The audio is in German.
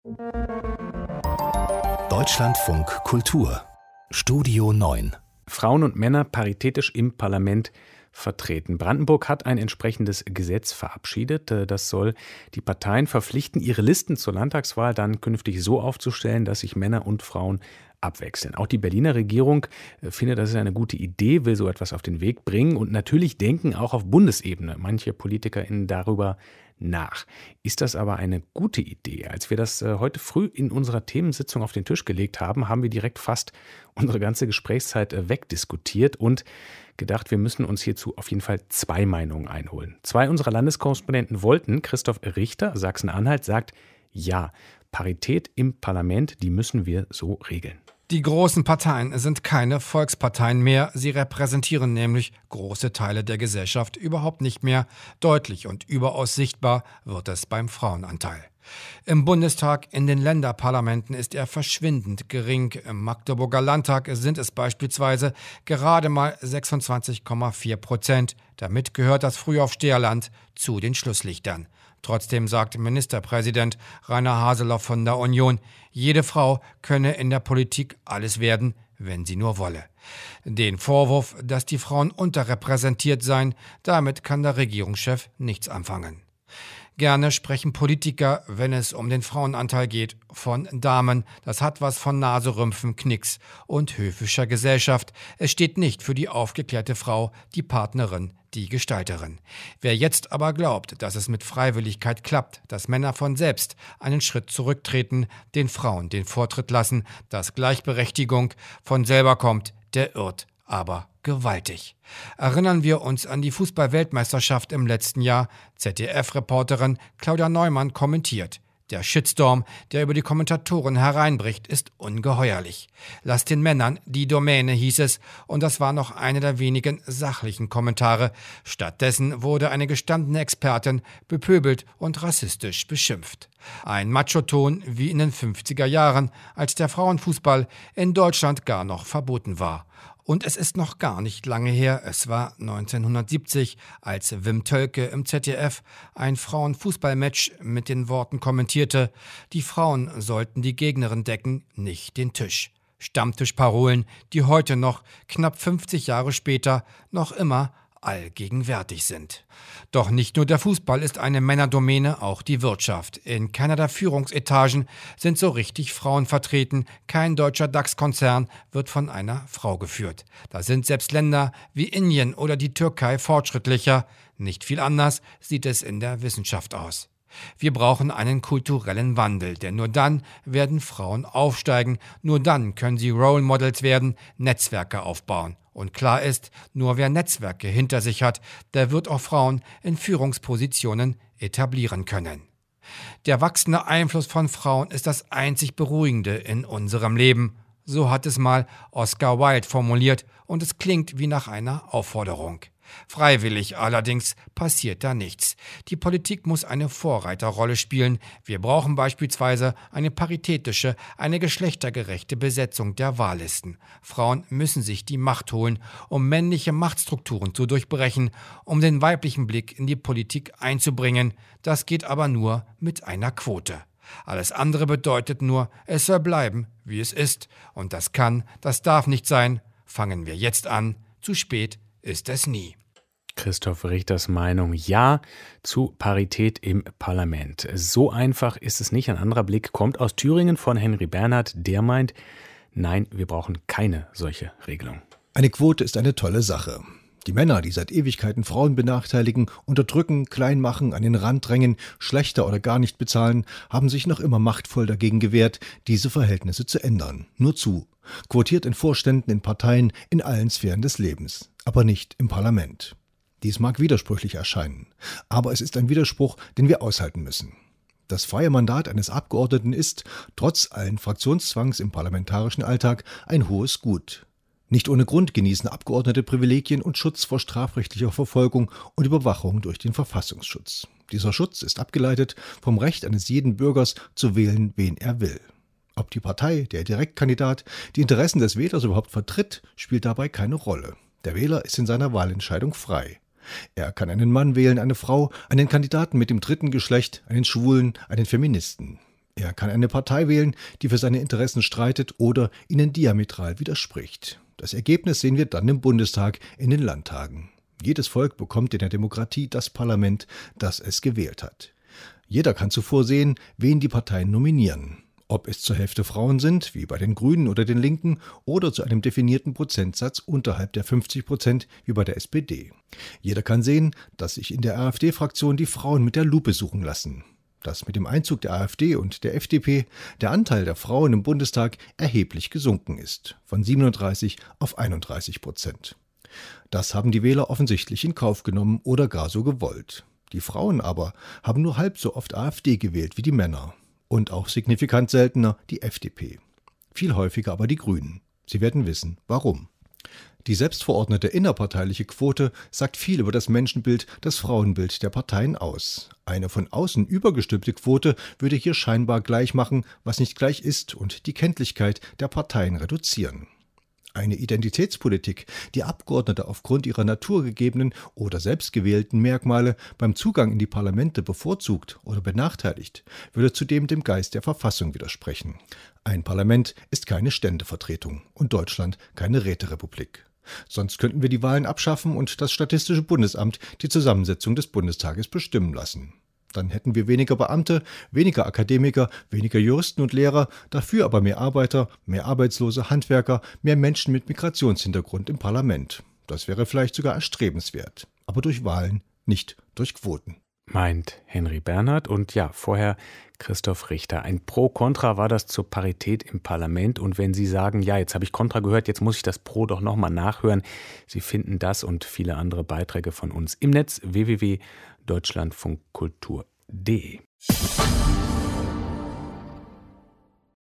Deutschlandfunk Kultur Studio 9. Frauen und Männer paritätisch im Parlament vertreten. Brandenburg hat ein entsprechendes Gesetz verabschiedet. Das soll die Parteien verpflichten, ihre Listen zur Landtagswahl dann künftig so aufzustellen, dass sich Männer und Frauen abwechseln. Auch die Berliner Regierung findet, das ist eine gute Idee, will so etwas auf den Weg bringen. Und natürlich denken auch auf Bundesebene manche PolitikerInnen darüber nach. Ist das aber eine gute Idee? Als wir das heute früh in unserer Themensitzung auf den Tisch gelegt haben, haben wir direkt fast unsere ganze Gesprächszeit wegdiskutiert und gedacht, wir müssen uns hierzu auf jeden Fall zwei Meinungen einholen. Zwei unserer Landeskorrespondenten wollten. Christoph Richter, Sachsen-Anhalt, sagt, ja, Parität im Parlament, die müssen wir so regeln. Die großen Parteien sind keine Volksparteien mehr. Sie repräsentieren nämlich große Teile der Gesellschaft überhaupt nicht mehr. Deutlich und überaus sichtbar wird es beim Frauenanteil. Im Bundestag, in den Länderparlamenten ist er verschwindend gering. Im Magdeburger Landtag sind es beispielsweise gerade mal 26,4%. Damit gehört das Frühaufsteherland zu den Schlusslichtern. Trotzdem sagt Ministerpräsident Rainer Haseloff von der Union, jede Frau könne in der Politik alles werden, wenn sie nur wolle. Den Vorwurf, dass die Frauen unterrepräsentiert seien, damit kann der Regierungschef nichts anfangen. Gerne sprechen Politiker, wenn es um den Frauenanteil geht, von Damen. Das hat was von Naserümpfen, Knicks und höfischer Gesellschaft. Es steht nicht für die aufgeklärte Frau, die Partnerin, die Gestalterin. Wer jetzt aber glaubt, dass es mit Freiwilligkeit klappt, dass Männer von selbst einen Schritt zurücktreten, den Frauen den Vortritt lassen, dass Gleichberechtigung von selber kommt, der irrt aber gewaltig. Erinnern wir uns an die Fußball-Weltmeisterschaft im letzten Jahr. ZDF-Reporterin Claudia Neumann kommentiert. Der Shitstorm, der über die Kommentatoren hereinbricht, ist ungeheuerlich. Lasst den Männern die Domäne, hieß es, und das war noch einer der wenigen sachlichen Kommentare. Stattdessen wurde eine gestandene Expertin bepöbelt und rassistisch beschimpft. Ein Machoton wie in den 50er Jahren, als der Frauenfußball in Deutschland gar noch verboten war. Und es ist noch gar nicht lange her, es war 1970, als Wim Tölke im ZDF ein Frauenfußballmatch mit den Worten kommentierte, die Frauen sollten die Gegnerin decken, nicht den Tisch. Stammtischparolen, die heute noch, knapp 50 Jahre später, noch immer allgegenwärtig sind. Doch nicht nur der Fußball ist eine Männerdomäne, auch die Wirtschaft. In keiner der Führungsetagen sind so richtig Frauen vertreten. Kein deutscher DAX-Konzern wird von einer Frau geführt. Da sind selbst Länder wie Indien oder die Türkei fortschrittlicher. Nicht viel anders sieht es in der Wissenschaft aus. Wir brauchen einen kulturellen Wandel, denn nur dann werden Frauen aufsteigen, nur dann können sie Role Models werden, Netzwerke aufbauen. Und klar ist, nur wer Netzwerke hinter sich hat, der wird auch Frauen in Führungspositionen etablieren können. Der wachsende Einfluss von Frauen ist das einzig Beruhigende in unserem Leben. So hat es mal Oscar Wilde formuliert und es klingt wie nach einer Aufforderung. Freiwillig allerdings passiert da nichts. Die Politik muss eine Vorreiterrolle spielen. Wir brauchen beispielsweise eine paritätische, eine geschlechtergerechte Besetzung der Wahllisten. Frauen müssen sich die Macht holen, um männliche Machtstrukturen zu durchbrechen, um den weiblichen Blick in die Politik einzubringen. Das geht aber nur mit einer Quote. Alles andere bedeutet nur, es soll bleiben, wie es ist. Und das kann, das darf nicht sein. Fangen wir jetzt an. Zu spät ist es nie. Christoph Richters Meinung, ja zu Parität im Parlament. So einfach ist es nicht. Ein anderer Blick kommt aus Thüringen von Henry Bernhard. Der meint, nein, wir brauchen keine solche Regelung. Eine Quote ist eine tolle Sache. Die Männer, die seit Ewigkeiten Frauen benachteiligen, unterdrücken, klein machen, an den Rand drängen, schlechter oder gar nicht bezahlen, haben sich noch immer machtvoll dagegen gewehrt, diese Verhältnisse zu ändern. Nur zu. Quotiert in Vorständen, in Parteien, in allen Sphären des Lebens. Aber nicht im Parlament. Dies mag widersprüchlich erscheinen, aber es ist ein Widerspruch, den wir aushalten müssen. Das freie Mandat eines Abgeordneten ist, trotz allen Fraktionszwangs im parlamentarischen Alltag, ein hohes Gut. Nicht ohne Grund genießen Abgeordnete Privilegien und Schutz vor strafrechtlicher Verfolgung und Überwachung durch den Verfassungsschutz. Dieser Schutz ist abgeleitet vom Recht eines jeden Bürgers zu wählen, wen er will. Ob die Partei, der Direktkandidat, die Interessen des Wählers überhaupt vertritt, spielt dabei keine Rolle. Der Wähler ist in seiner Wahlentscheidung frei. Er kann einen Mann wählen, eine Frau, einen Kandidaten mit dem dritten Geschlecht, einen Schwulen, einen Feministen. Er kann eine Partei wählen, die für seine Interessen streitet oder ihnen diametral widerspricht. Das Ergebnis sehen wir dann im Bundestag, in den Landtagen. Jedes Volk bekommt in der Demokratie das Parlament, das es gewählt hat. Jeder kann zuvor sehen, wen die Parteien nominieren. Ob es zur Hälfte Frauen sind, wie bei den Grünen oder den Linken, oder zu einem definierten Prozentsatz unterhalb der 50%, wie bei der SPD. Jeder kann sehen, dass sich in der AfD-Fraktion die Frauen mit der Lupe suchen lassen. Dass mit dem Einzug der AfD und der FDP der Anteil der Frauen im Bundestag erheblich gesunken ist, von 37 auf 31%. Das haben die Wähler offensichtlich in Kauf genommen oder gar so gewollt. Die Frauen aber haben nur halb so oft AfD gewählt wie die Männer. Und auch signifikant seltener die FDP. Viel häufiger aber die Grünen. Sie werden wissen, warum. Die selbstverordnete innerparteiliche Quote sagt viel über das Menschenbild, das Frauenbild der Parteien aus. Eine von außen übergestülpte Quote würde hier scheinbar gleich machen, was nicht gleich ist, und die Kenntlichkeit der Parteien reduzieren. Eine Identitätspolitik, die Abgeordnete aufgrund ihrer naturgegebenen oder selbstgewählten Merkmale beim Zugang in die Parlamente bevorzugt oder benachteiligt, würde zudem dem Geist der Verfassung widersprechen. Ein Parlament ist keine Ständevertretung und Deutschland keine Räterepublik. Sonst könnten wir die Wahlen abschaffen und das Statistische Bundesamt die Zusammensetzung des Bundestages bestimmen lassen. Dann hätten wir weniger Beamte, weniger Akademiker, weniger Juristen und Lehrer, dafür aber mehr Arbeiter, mehr Arbeitslose, Handwerker, mehr Menschen mit Migrationshintergrund im Parlament. Das wäre vielleicht sogar erstrebenswert. Aber durch Wahlen, nicht durch Quoten. Meint Henry Bernhard und ja, vorher Christoph Richter. Ein Pro-Kontra war das zur Parität im Parlament. Und wenn Sie sagen, ja, jetzt habe ich Kontra gehört, jetzt muss ich das Pro doch nochmal nachhören. Sie finden das und viele andere Beiträge von uns im Netz www.deutschlandfunkkultur.de.